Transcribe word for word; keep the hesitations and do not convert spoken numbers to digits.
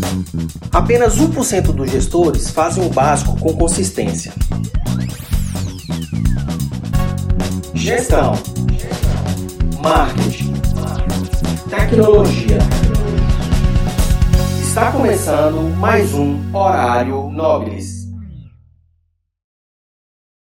Apenas um por cento dos gestores fazem o básico com consistência. Gestão, marketing, tecnologia. Está começando mais um Horário Nobres.